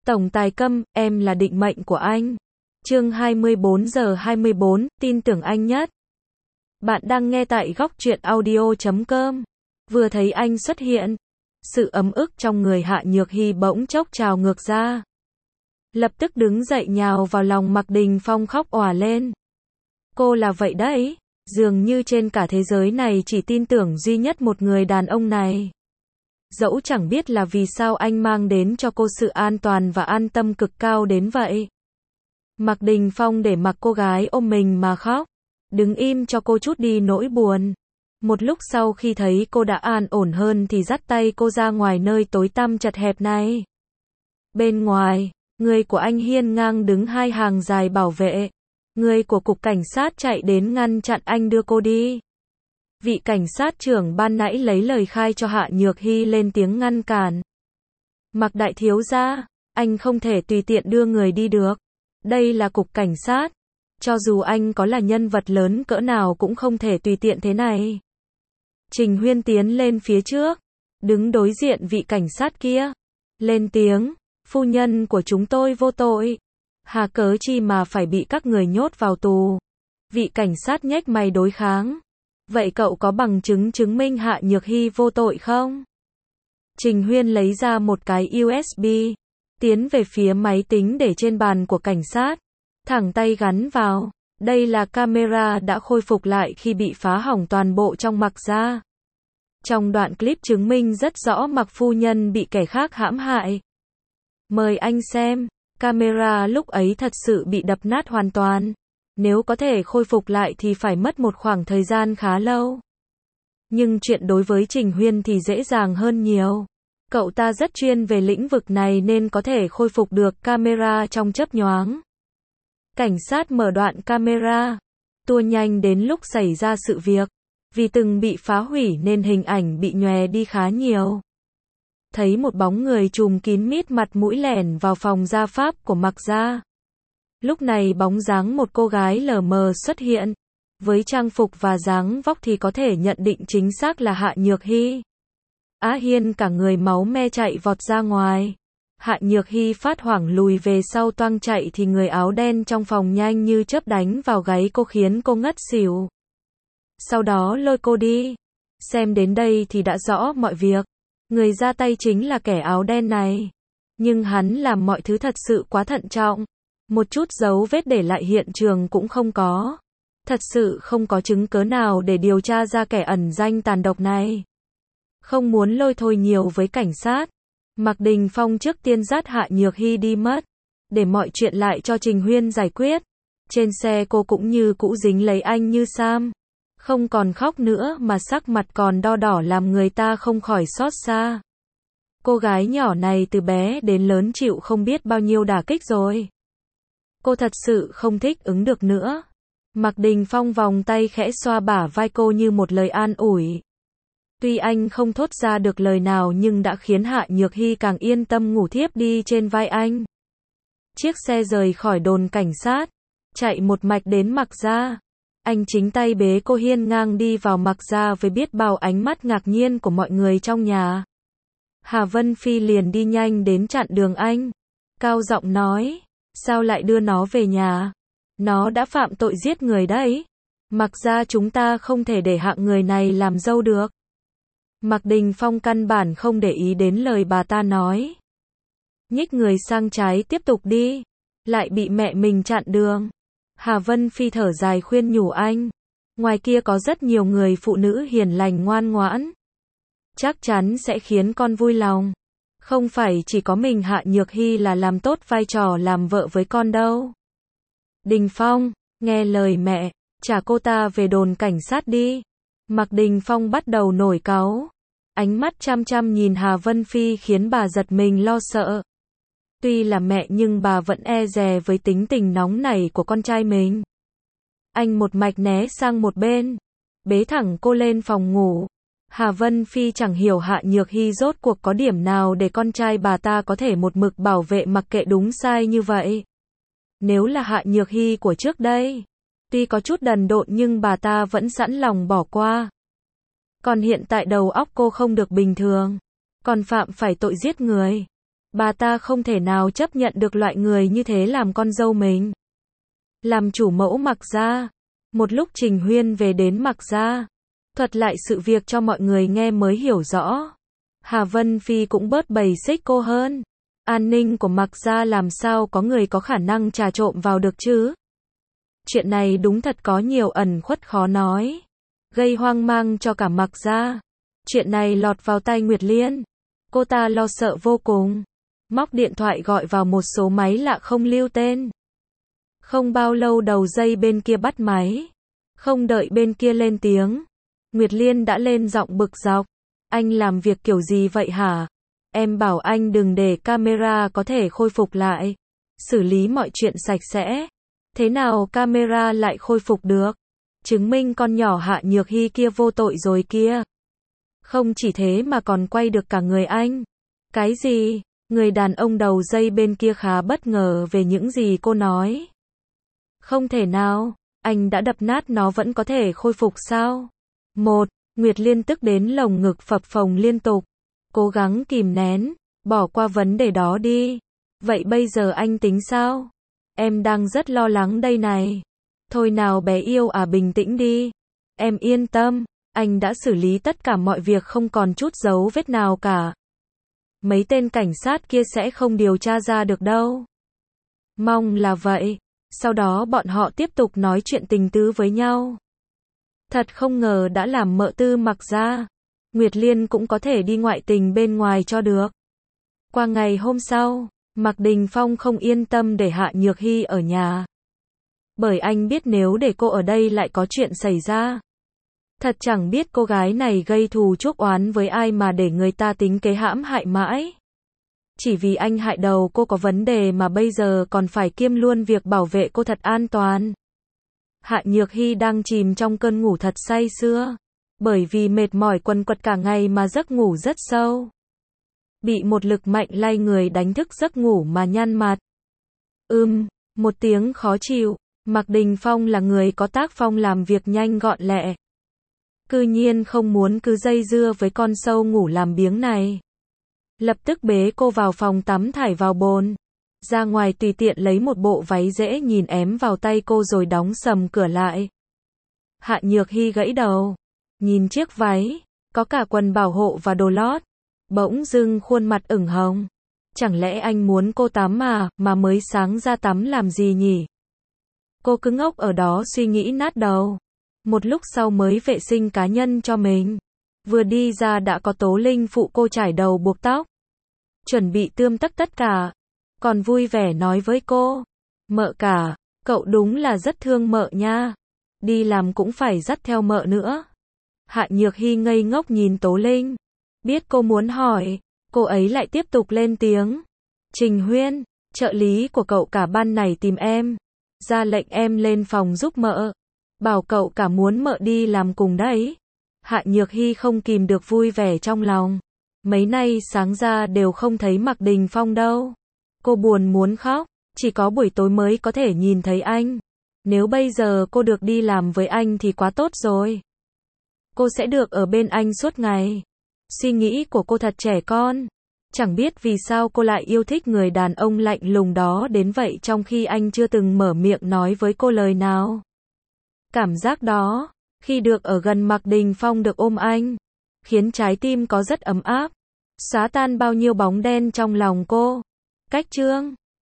Tổng tài Câm, em là định mệnh của anh. Chương 24:24, tin tưởng anh nhất. Bạn đang nghe tại góc truyện audio.com. Vừa thấy anh xuất hiện, sự ấm ức trong người Hạ Nhược Hy bỗng chốc trào ngược ra. Lập tức đứng dậy nhào vào lòng Mạc Đình Phong khóc òa lên. Cô là vậy đấy, dường như trên cả thế giới này chỉ tin tưởng duy nhất một người đàn ông này. Dẫu chẳng biết là vì sao anh mang đến cho cô sự an toàn và an tâm cực cao đến vậy. Mạc Đình Phong để mặc cô gái ôm mình mà khóc, đứng im cho cô chút đi nỗi buồn. Một lúc sau khi thấy cô đã an ổn hơn thì dắt tay cô ra ngoài nơi tối tăm chật hẹp này. Bên ngoài, người của anh hiên ngang đứng hai hàng dài bảo vệ. Người của cục cảnh sát chạy đến ngăn chặn anh đưa cô đi. Vị cảnh sát trưởng ban nãy lấy lời khai cho Hạ Nhược Hy lên tiếng ngăn cản. Mạc đại thiếu gia, anh không thể tùy tiện đưa người đi được. Đây là cục cảnh sát. Cho dù anh có là nhân vật lớn cỡ nào cũng không thể tùy tiện thế này. Trình Huyên tiến lên phía trước, đứng đối diện vị cảnh sát kia. Lên tiếng, phu nhân của chúng tôi vô tội. Hà cớ chi mà phải bị các người nhốt vào tù. Vị cảnh sát nhếch mày đối kháng. Vậy cậu có bằng chứng chứng minh Hạ Nhược Hy vô tội không? Trình Huyên lấy ra một cái USB, tiến về phía máy tính để trên bàn của cảnh sát, thẳng tay gắn vào. Đây là camera đã khôi phục lại khi bị phá hỏng toàn bộ trong Mạc gia. Trong đoạn clip chứng minh rất rõ Mạc phu nhân bị kẻ khác hãm hại. Mời anh xem, camera lúc ấy thật sự bị đập nát hoàn toàn. Nếu có thể khôi phục lại thì phải mất một khoảng thời gian khá lâu. Nhưng chuyện đối với Trình Huyên thì dễ dàng hơn nhiều. Cậu ta rất chuyên về lĩnh vực này nên có thể khôi phục được camera trong chớp nhoáng. Cảnh sát mở đoạn camera, tua nhanh đến lúc xảy ra sự việc. Vì từng bị phá hủy nên hình ảnh bị nhòe đi khá nhiều. Thấy một bóng người trùm kín mít mặt mũi lẻn vào phòng gia pháp của Mạc gia. Lúc này bóng dáng một cô gái lờ mờ xuất hiện. Với trang phục và dáng vóc thì có thể nhận định chính xác là Hạ Nhược Hy. Á Hiên cả người máu me chạy vọt ra ngoài. Hạ Nhược Hy phát hoảng lùi về sau toang chạy thì người áo đen trong phòng nhanh như chớp đánh vào gáy cô khiến cô ngất xỉu. Sau đó lôi cô đi. Xem đến đây thì đã rõ mọi việc. Người ra tay chính là kẻ áo đen này. Nhưng hắn làm mọi thứ thật sự quá thận trọng. Một chút dấu vết để lại hiện trường cũng không có. Thật sự không có chứng cớ nào để điều tra ra kẻ ẩn danh tàn độc này. Không muốn lôi thôi nhiều với cảnh sát, Mạc Đình Phong trước tiên dắt Hạ Nhược Hy đi mất. Để mọi chuyện lại cho Trình Huyên giải quyết. Trên xe cô cũng như cũ dính lấy anh như Sam. Không còn khóc nữa mà sắc mặt còn đo đỏ làm người ta không khỏi xót xa. Cô gái nhỏ này từ bé đến lớn chịu không biết bao nhiêu đả kích rồi. Cô thật sự không thích ứng được nữa. Mạc Đình Phong vòng tay khẽ xoa bả vai cô như một lời an ủi. Tuy anh không thốt ra được lời nào nhưng đã khiến Hạ Nhược Hy càng yên tâm ngủ thiếp đi trên vai anh. Chiếc xe rời khỏi đồn cảnh sát, chạy một mạch đến Mạc gia. Anh chính tay bế cô hiên ngang đi vào Mạc gia với biết bao ánh mắt ngạc nhiên của mọi người trong nhà. Hà Vân Phi liền đi nhanh đến chặn đường anh. Cao giọng nói, sao lại đưa nó về nhà? Nó đã phạm tội giết người đấy. Mạc gia chúng ta không thể để hạng người này làm dâu được. Mạc Đình Phong căn bản không để ý đến lời bà ta nói. Nhích người sang trái tiếp tục đi. Lại bị mẹ mình chặn đường. Hà Vân Phi thở dài khuyên nhủ anh. Ngoài kia có rất nhiều người phụ nữ hiền lành ngoan ngoãn. Chắc chắn sẽ khiến con vui lòng. Không phải chỉ có mình Hạ Nhược Hy là làm tốt vai trò làm vợ với con đâu. Đình Phong, nghe lời mẹ, trả cô ta về đồn cảnh sát đi. Mạc Đình Phong bắt đầu nổi cáu. Ánh mắt chăm chăm nhìn Hà Vân Phi khiến bà giật mình lo sợ. Tuy là mẹ nhưng bà vẫn e dè với tính tình nóng nảy của con trai mình. Anh một mạch né sang một bên, bế thẳng cô lên phòng ngủ. Hà Vân Phi chẳng hiểu Hạ Nhược Hy rốt cuộc có điểm nào để con trai bà ta có thể một mực bảo vệ mặc kệ đúng sai như vậy. Nếu là Hạ Nhược Hy của trước đây, tuy có chút đần độn nhưng bà ta vẫn sẵn lòng bỏ qua. Còn hiện tại đầu óc cô không được bình thường, còn phạm phải tội giết người. Bà ta không thể nào chấp nhận được loại người như thế làm con dâu mình. Làm chủ mẫu Mạc gia. Một lúc Trình Huyên về đến Mạc gia, thuật lại sự việc cho mọi người nghe mới hiểu rõ. Hà Vân Phi cũng bớt bầy xích cô hơn. An ninh của Mạc gia làm sao có người có khả năng trà trộn vào được chứ? Chuyện này đúng thật có nhiều ẩn khuất khó nói, gây hoang mang cho cả Mạc gia. Chuyện này lọt vào tai Nguyệt Liên, cô ta lo sợ vô cùng, móc điện thoại gọi vào một số máy lạ không lưu tên. Không bao lâu đầu dây bên kia bắt máy, không đợi bên kia lên tiếng, Nguyệt Liên đã lên giọng bực dọc. Anh làm việc kiểu gì vậy hả? Em bảo anh đừng để camera có thể khôi phục lại, xử lý mọi chuyện sạch sẽ. Thế nào camera lại khôi phục được? Chứng minh con nhỏ Hạ Nhược Hy kia vô tội rồi kia. Không chỉ thế mà còn quay được cả người anh. Cái gì? Người đàn ông đầu dây bên kia khá bất ngờ về những gì cô nói. Không thể nào, anh đã đập nát nó vẫn có thể khôi phục sao? Nguyệt Liên tức đến lồng ngực phập phồng liên tục, cố gắng kìm nén, bỏ qua vấn đề đó đi. Vậy bây giờ anh tính sao? Em đang rất lo lắng đây này. Thôi nào bé yêu à, bình tĩnh đi. Em yên tâm, anh đã xử lý tất cả mọi việc không còn chút dấu vết nào cả. Mấy tên cảnh sát kia sẽ không điều tra ra được đâu. Mong là vậy. Sau đó bọn họ tiếp tục nói chuyện tình tứ với nhau. Thật không ngờ đã làm mợ tư Mạc gia, Nguyệt Liên cũng có thể đi ngoại tình bên ngoài cho được. Qua ngày hôm sau, Mạc Đình Phong không yên tâm để Hạ Nhược Hy ở nhà. Bởi anh biết nếu để cô ở đây lại có chuyện xảy ra. Thật chẳng biết cô gái này gây thù chuốc oán với ai mà để người ta tính kế hãm hại mãi. Chỉ vì anh hại đầu cô có vấn đề mà bây giờ còn phải kiêm luôn việc bảo vệ cô thật an toàn. Hạ Nhược Hy đang chìm trong cơn ngủ thật say sưa. Bởi vì mệt mỏi quần quật cả ngày mà giấc ngủ rất sâu. Bị một lực mạnh lay người đánh thức giấc ngủ mà nhăn mặt. Một tiếng khó chịu. Mạc Đình Phong là người có tác phong làm việc nhanh gọn lẹ. Cư nhiên không muốn cứ dây dưa với con sâu ngủ làm biếng này. Lập tức bế cô vào phòng tắm thải vào bồn. Ra ngoài tùy tiện lấy một bộ váy dễ nhìn ém vào tay cô rồi đóng sầm cửa lại. Hạ Nhược Hy gãy đầu. Nhìn chiếc váy, có cả quần bảo hộ và đồ lót. Bỗng dưng khuôn mặt ửng hồng. Chẳng lẽ anh muốn cô tắm mà mới sáng ra tắm làm gì nhỉ? Cô cứ ngốc ở đó suy nghĩ nát đầu. Một lúc sau mới vệ sinh cá nhân cho mình. Vừa đi ra đã có Tố Linh phụ cô chải đầu buộc tóc. Chuẩn bị tươm tất cả. Còn vui vẻ nói với cô. Mợ cả, cậu đúng là rất thương mợ nha. Đi làm cũng phải dắt theo mợ nữa. Hạ Nhược Hy ngây ngốc nhìn Tố Linh. Biết cô muốn hỏi, cô ấy lại tiếp tục lên tiếng. Trình Huyên, trợ lý của cậu cả ban này tìm em. Ra lệnh em lên phòng giúp mợ. Bảo cậu cả muốn mợ đi làm cùng đấy. Hạ Nhược Hy không kìm được vui vẻ trong lòng. Mấy nay sáng ra đều không thấy Mạc Đình Phong đâu. Cô buồn muốn khóc, chỉ có buổi tối mới có thể nhìn thấy anh. Nếu bây giờ cô được đi làm với anh thì quá tốt rồi. Cô sẽ được ở bên anh suốt ngày. Suy nghĩ của cô thật trẻ con. Chẳng biết vì sao cô lại yêu thích người đàn ông lạnh lùng đó đến vậy trong khi anh chưa từng mở miệng nói với cô lời nào. Cảm giác đó, khi được ở gần Mạc Đình Phong được ôm anh, khiến trái tim có rất ấm áp, xóa tan bao nhiêu bóng đen trong lòng cô. Cách chương